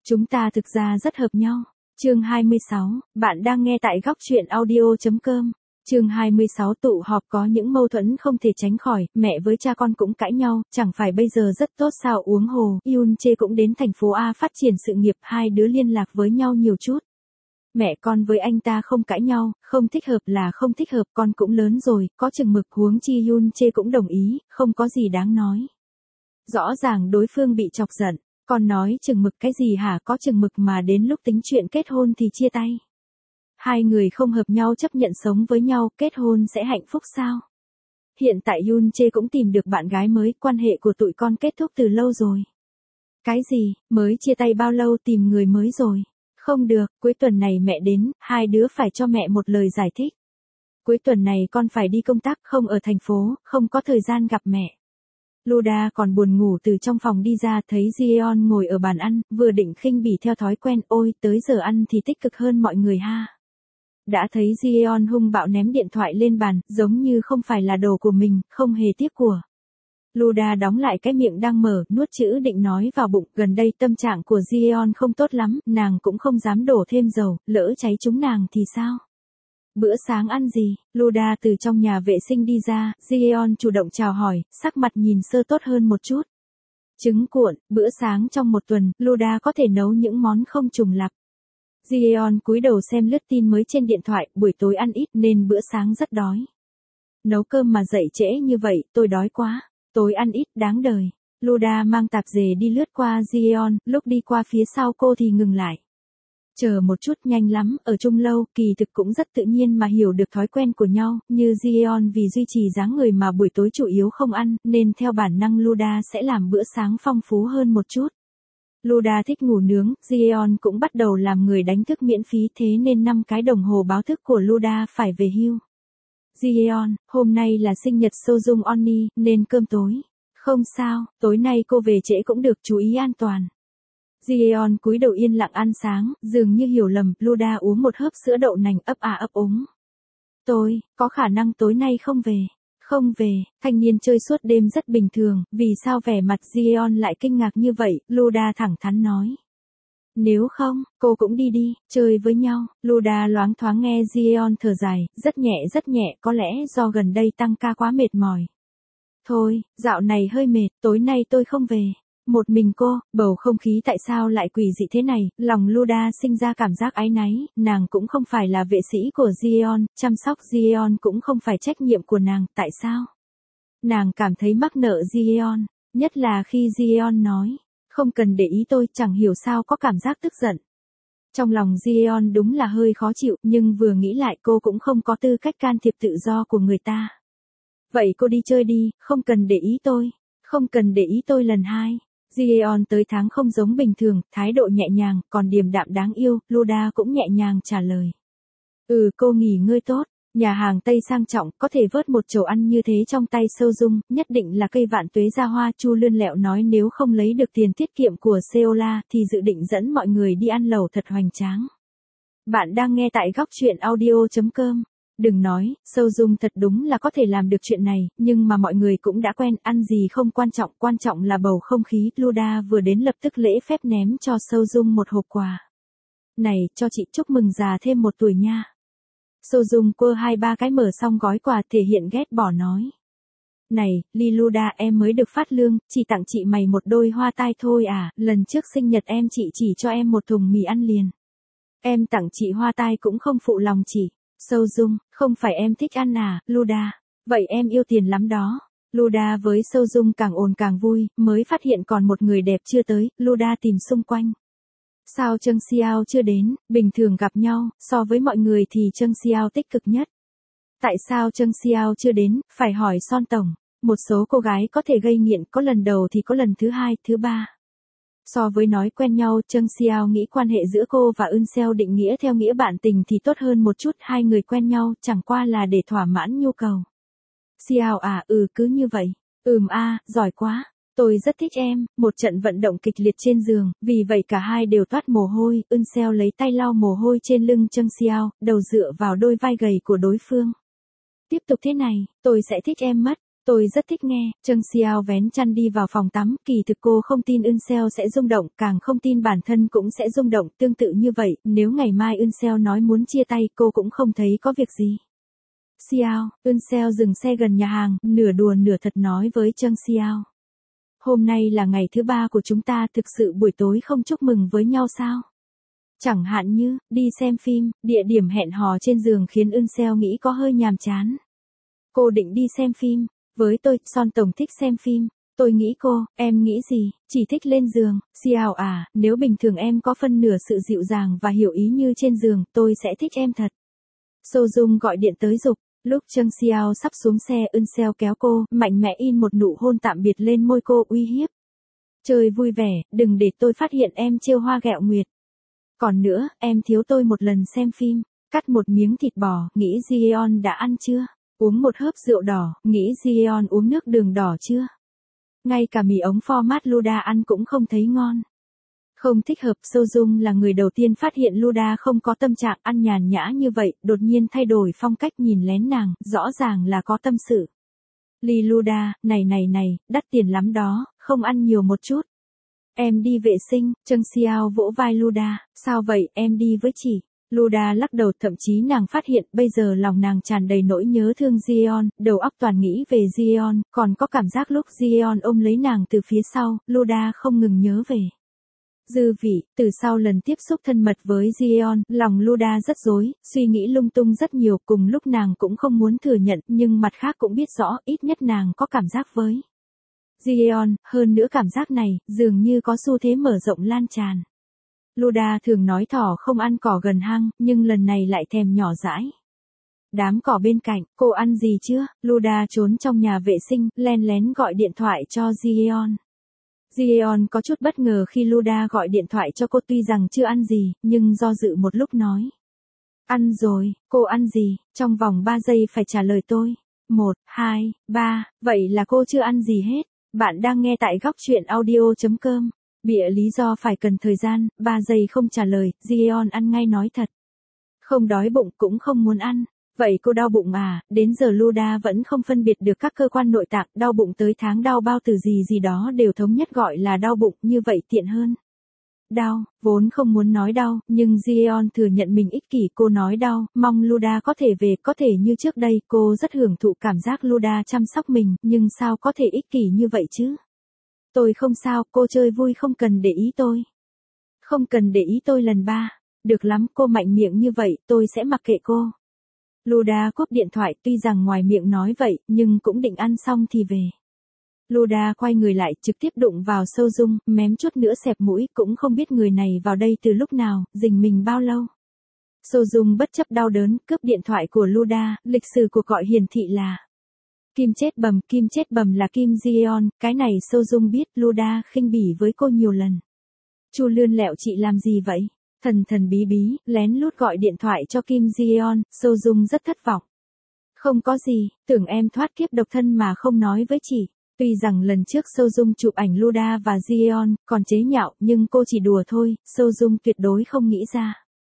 Chúng ta thực ra rất hợp nhau. Chương 26, bạn đang nghe tại góc truyện audio.com. Chương 26 tụ họp có những mâu thuẫn không thể tránh khỏi, mẹ với cha con cũng cãi nhau, chẳng phải bây giờ rất tốt sao uống hồ, Yoon Jae cũng đến thành phố A phát triển sự nghiệp, hai đứa liên lạc với nhau nhiều chút. Mẹ con với anh ta không cãi nhau, không thích hợp là không thích hợp, con cũng lớn rồi, có chừng mực, huống chi Yoon Jae cũng đồng ý, không có gì đáng nói. Rõ ràng đối phương bị chọc giận, con nói chừng mực cái gì hả, có chừng mực mà đến lúc tính chuyện kết hôn thì chia tay. Hai người không hợp nhau chấp nhận sống với nhau, kết hôn sẽ hạnh phúc sao? Hiện tại Yoon Jae cũng tìm được bạn gái mới, quan hệ của tụi con kết thúc từ lâu rồi. Cái gì, mới chia tay bao lâu tìm người mới rồi? Không được, cuối tuần này mẹ đến, hai đứa phải cho mẹ một lời giải thích. Cuối tuần này con phải đi công tác, không ở thành phố, không có thời gian gặp mẹ. Luda còn buồn ngủ từ trong phòng đi ra, thấy Jeon ngồi ở bàn ăn, vừa định khinh bỉ theo thói quen, ôi, tới giờ ăn thì tích cực hơn mọi người ha. Đã thấy Jeon hung bạo ném điện thoại lên bàn, giống như không phải là đồ của mình, không hề tiếc của. Luda đóng lại cái miệng đang mở, nuốt chữ định nói vào bụng, gần đây tâm trạng của Jeon không tốt lắm, nàng cũng không dám đổ thêm dầu, lỡ cháy chúng nàng thì sao? Bữa sáng ăn gì? Luda từ trong nhà vệ sinh đi ra, Jeon chủ động chào hỏi, sắc mặt nhìn sơ tốt hơn một chút. Trứng cuộn, bữa sáng trong một tuần, Luda có thể nấu những món không trùng lặp. Jeon cúi đầu xem lướt tin mới trên điện thoại, buổi tối ăn ít nên bữa sáng rất đói. Nấu cơm mà dậy trễ như vậy, tôi đói quá. Tối ăn ít, đáng đời. Luda mang tạp dề đi lướt qua Jeon, lúc đi qua phía sau cô thì ngừng lại. Chờ một chút, nhanh lắm, ở chung lâu, kỳ thực cũng rất tự nhiên mà hiểu được thói quen của nhau, như Jeon vì duy trì dáng người mà buổi tối chủ yếu không ăn, nên theo bản năng Luda sẽ làm bữa sáng phong phú hơn một chút. Luda thích ngủ nướng, Jeon cũng bắt đầu làm người đánh thức miễn phí, thế nên 5 cái đồng hồ báo thức của Luda phải về hưu. Jeon, hôm nay là sinh nhật Sojung Onni, nên cơm tối. Không sao, tối nay cô về trễ cũng được, chú ý an toàn. Jeon cúi đầu yên lặng ăn sáng, dường như hiểu lầm, Luda uống một hớp sữa đậu nành ấp à ấp úng. Tôi, có khả năng tối nay không về. Không về, thanh niên chơi suốt đêm rất bình thường, vì sao vẻ mặt Jeon lại kinh ngạc như vậy, Luda thẳng thắn nói. Nếu không, cô cũng đi đi, chơi với nhau. Luda loáng thoáng nghe Jeon thở dài, rất nhẹ, có lẽ do gần đây tăng ca quá mệt mỏi. Thôi, dạo này hơi mệt, tối nay tôi không về. Một mình cô, bầu không khí tại sao lại quỷ dị thế này, lòng Luda sinh ra cảm giác áy náy, nàng cũng không phải là vệ sĩ của Jeon, chăm sóc Jeon cũng không phải trách nhiệm của nàng, tại sao? Nàng cảm thấy mắc nợ Jeon, nhất là khi Jeon nói, không cần để ý tôi, chẳng hiểu sao có cảm giác tức giận. Trong lòng Jeon đúng là hơi khó chịu, nhưng vừa nghĩ lại cô cũng không có tư cách can thiệp tự do của người ta. Vậy cô đi chơi đi, không cần để ý tôi. Không cần để ý tôi lần hai. Jeon tới tháng không giống bình thường, thái độ nhẹ nhàng, còn điềm đạm đáng yêu, Luda cũng nhẹ nhàng trả lời. Cô nghỉ ngơi tốt, nhà hàng Tây sang trọng, có thể vớt một chầu ăn như thế trong tay Sojung, nhất định là cây vạn tuế ra hoa. Chu lươn lẹo nói nếu không lấy được tiền tiết kiệm của Seola thì dự định dẫn mọi người đi ăn lẩu thật hoành tráng. Bạn đang nghe tại góc truyện audio.com. Đừng nói, Sojung thật đúng là có thể làm được chuyện này, nhưng mà mọi người cũng đã quen, ăn gì không quan trọng là bầu không khí. Luda vừa đến lập tức lễ phép ném cho Sojung một hộp quà. Này, cho chị chúc mừng già thêm một tuổi nha. Sojung quơ 2-3 cái mở xong gói quà thể hiện ghét bỏ nói. Này, Luda em mới được phát lương, chỉ tặng chị mày một đôi hoa tai thôi à, lần trước sinh nhật em chị chỉ cho em một thùng mì ăn liền. Em tặng chị hoa tai cũng không phụ lòng chị. Sojung, không phải em thích ăn à, Luda, vậy em yêu tiền lắm đó. Luda với Sojung càng ồn càng vui, mới phát hiện còn một người đẹp chưa tới, Luda tìm xung quanh. Sao Trương Xiao chưa đến, bình thường gặp nhau, so với mọi người thì Trương Xiao tích cực nhất. Tại sao Trương Xiao chưa đến, phải hỏi Son Tổng, một số cô gái có thể gây nghiện, có lần đầu thì có lần thứ hai, thứ ba. So với nói quen nhau, Trương Xiao nghĩ quan hệ giữa cô và Eun Seo định nghĩa theo nghĩa bạn tình thì tốt hơn một chút, hai người quen nhau, chẳng qua là để thỏa mãn nhu cầu. Xiao à, cứ như vậy. Giỏi quá. Tôi rất thích em, một trận vận động kịch liệt trên giường, vì vậy cả hai đều toát mồ hôi, Eun Seo lấy tay lau mồ hôi trên lưng Trương Xiao, đầu dựa vào đôi vai gầy của đối phương. Tiếp tục thế này, tôi sẽ thích em mất. Tôi rất thích nghe. Trương Xiao vén chăn đi vào phòng tắm, kỳ thực cô không tin Eun Seo sẽ rung động, càng không tin bản thân cũng sẽ rung động, tương tự như vậy, nếu ngày mai Eun Seo nói muốn chia tay, cô cũng không thấy có việc gì. Xiao, Eun Seo dừng xe gần nhà hàng, nửa đùa nửa thật nói với Trương Xiao. Hôm nay là ngày thứ 3 của chúng ta, thực sự buổi tối không chúc mừng với nhau sao? Chẳng hạn như, đi xem phim, địa điểm hẹn hò trên giường khiến Eun Seo nghĩ có hơi nhàm chán. Cô định đi xem phim, với tôi, Son Tổng thích xem phim. Tôi nghĩ cô, em nghĩ gì, chỉ thích lên giường. Xiao à, nếu bình thường em có phân nửa sự dịu dàng và hiểu ý như trên giường, tôi sẽ thích em thật. So Dung gọi điện tới giục. Lúc Trương Xiao sắp xuống xe, Eun Seo kéo cô, mạnh mẽ in một nụ hôn tạm biệt lên môi cô, uy hiếp. Chơi vui vẻ, đừng để tôi phát hiện em trêu hoa ghẹo nguyệt. Còn nữa, em thiếu tôi một lần xem phim. Cắt một miếng thịt bò, nghĩ Jiyeon đã ăn chưa? Uống một hớp rượu đỏ, nghĩ Jiyeon uống nước đường đỏ chưa? Ngay cả mì ống format Luda ăn cũng không thấy ngon. Không thích hợp. So Dung là người đầu tiên phát hiện Luda không có tâm trạng ăn nhàn nhã như vậy, đột nhiên thay đổi phong cách nhìn lén nàng, rõ ràng là có tâm sự. Ly Luda, này, đắt tiền lắm đó, không ăn nhiều một chút. Em đi vệ sinh. Trương Xiao vỗ vai Luda, sao vậy, em đi với chị. Luda lắc đầu, thậm chí nàng phát hiện bây giờ lòng nàng tràn đầy nỗi nhớ thương Jiyeon, đầu óc toàn nghĩ về Jiyeon, còn có cảm giác lúc Jiyeon ôm lấy nàng từ phía sau, Luda không ngừng nhớ về. Dư vị, từ sau lần tiếp xúc thân mật với Jiyeon, lòng Luda rất rối, suy nghĩ lung tung rất nhiều, cùng lúc nàng cũng không muốn thừa nhận, nhưng mặt khác cũng biết rõ, ít nhất nàng có cảm giác với Jiyeon, hơn nữa cảm giác này, dường như có xu thế mở rộng lan tràn. Luda thường nói thỏ không ăn cỏ gần hang, nhưng lần này lại thèm nhỏ dãi. Đám cỏ bên cạnh, cô ăn gì chưa? Luda trốn trong nhà vệ sinh, len lén gọi điện thoại cho Jiyeon. Jiyeon có chút bất ngờ khi Luda gọi điện thoại cho cô, tuy rằng chưa ăn gì, nhưng do dự một lúc nói. Ăn rồi, cô ăn gì? Trong vòng 3 giây phải trả lời tôi. 1, 2, 3, vậy là cô chưa ăn gì hết. Bạn đang nghe tại góc truyện audio.com. Bịa lý do phải cần thời gian, 3 giây không trả lời, Jiyeon ăn ngay nói thật. Không đói bụng cũng không muốn ăn. Vậy cô đau bụng à? Đến giờ Luda vẫn không phân biệt được các cơ quan nội tạng, đau bụng tới tháng đau bao tử gì đó đều thống nhất gọi là đau bụng, như vậy tiện hơn. Đau, vốn không muốn nói đau, nhưng Jiyeon thừa nhận mình ích kỷ, cô nói đau, mong Luda có thể về, có thể như trước đây, cô rất hưởng thụ cảm giác Luda chăm sóc mình, nhưng sao có thể ích kỷ như vậy chứ? Tôi không sao, cô chơi vui không cần để ý tôi. Không cần để ý tôi lần 3. Được lắm, cô mạnh miệng như vậy, tôi sẽ mặc kệ cô. Luda cúp điện thoại, tuy rằng ngoài miệng nói vậy, nhưng cũng định ăn xong thì về. Luda quay người lại, trực tiếp đụng vào So Dung, mém chút nữa xẹp mũi, cũng không biết người này vào đây từ lúc nào, rình mình bao lâu. So Dung bất chấp đau đớn, cướp điện thoại của Luda, lịch sử cuộc gọi hiển thị là Kim chết bầm là Kim Jiyeon, cái này So Dung biết, Luda khinh bỉ với cô nhiều lần. Chu lươn lẹo chị làm gì vậy? Thần bí, lén lút gọi điện thoại cho Kim Jiyeon, So Dung rất thất vọng. Không có gì, tưởng em thoát kiếp độc thân mà không nói với chị. Tuy rằng lần trước So Dung chụp ảnh Luda và Jiyeon, còn chế nhạo, nhưng cô chỉ đùa thôi, So Dung tuyệt đối không nghĩ ra.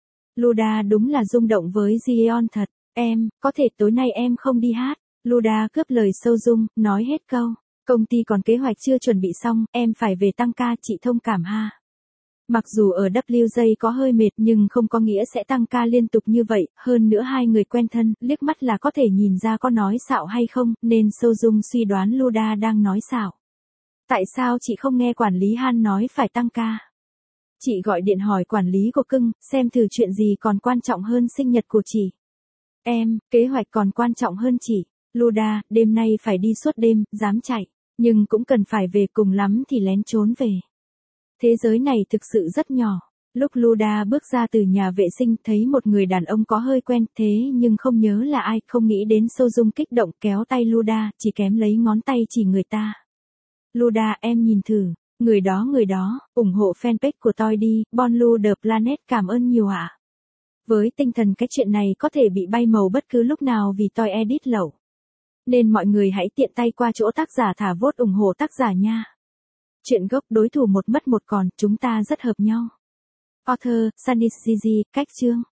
Luda đúng là rung động với Jiyeon thật, em, có thể tối nay em không đi hát. Luda cướp lời So Dung, nói hết câu. Công ty còn kế hoạch chưa chuẩn bị xong, em phải về tăng ca, chị thông cảm ha. Mặc dù ở WJ có hơi mệt nhưng không có nghĩa sẽ tăng ca liên tục như vậy, hơn nữa hai người quen thân, liếc mắt là có thể nhìn ra có nói xạo hay không, nên So Dung suy đoán Luda đang nói xạo. Tại sao chị không nghe quản lý Han nói phải tăng ca? Chị gọi điện hỏi quản lý của cưng, xem thử chuyện gì còn quan trọng hơn sinh nhật của chị. Em, kế hoạch còn quan trọng hơn chị. Luda, đêm nay phải đi suốt đêm, dám chạy, nhưng cũng cần phải về, cùng lắm thì lén trốn về. Thế giới này thực sự rất nhỏ. Lúc Luda bước ra từ nhà vệ sinh thấy một người đàn ông có hơi quen, thế nhưng không nhớ là ai, không nghĩ đến So Dung kích động kéo tay Luda, chỉ kém lấy ngón tay chỉ người ta. Luda, em nhìn thử, người đó, ủng hộ fanpage của tôi đi, Bonlu The Planet, cảm ơn nhiều ạ. Với tinh thần cái chuyện này có thể bị bay màu bất cứ lúc nào vì tôi edit lẩu. Nên mọi người hãy tiện tay qua chỗ tác giả thả vote ủng hộ tác giả nha. Chuyện gốc đối thủ một mất một còn, chúng ta rất hợp nhau. Author, Sanis Gigi, cách chương.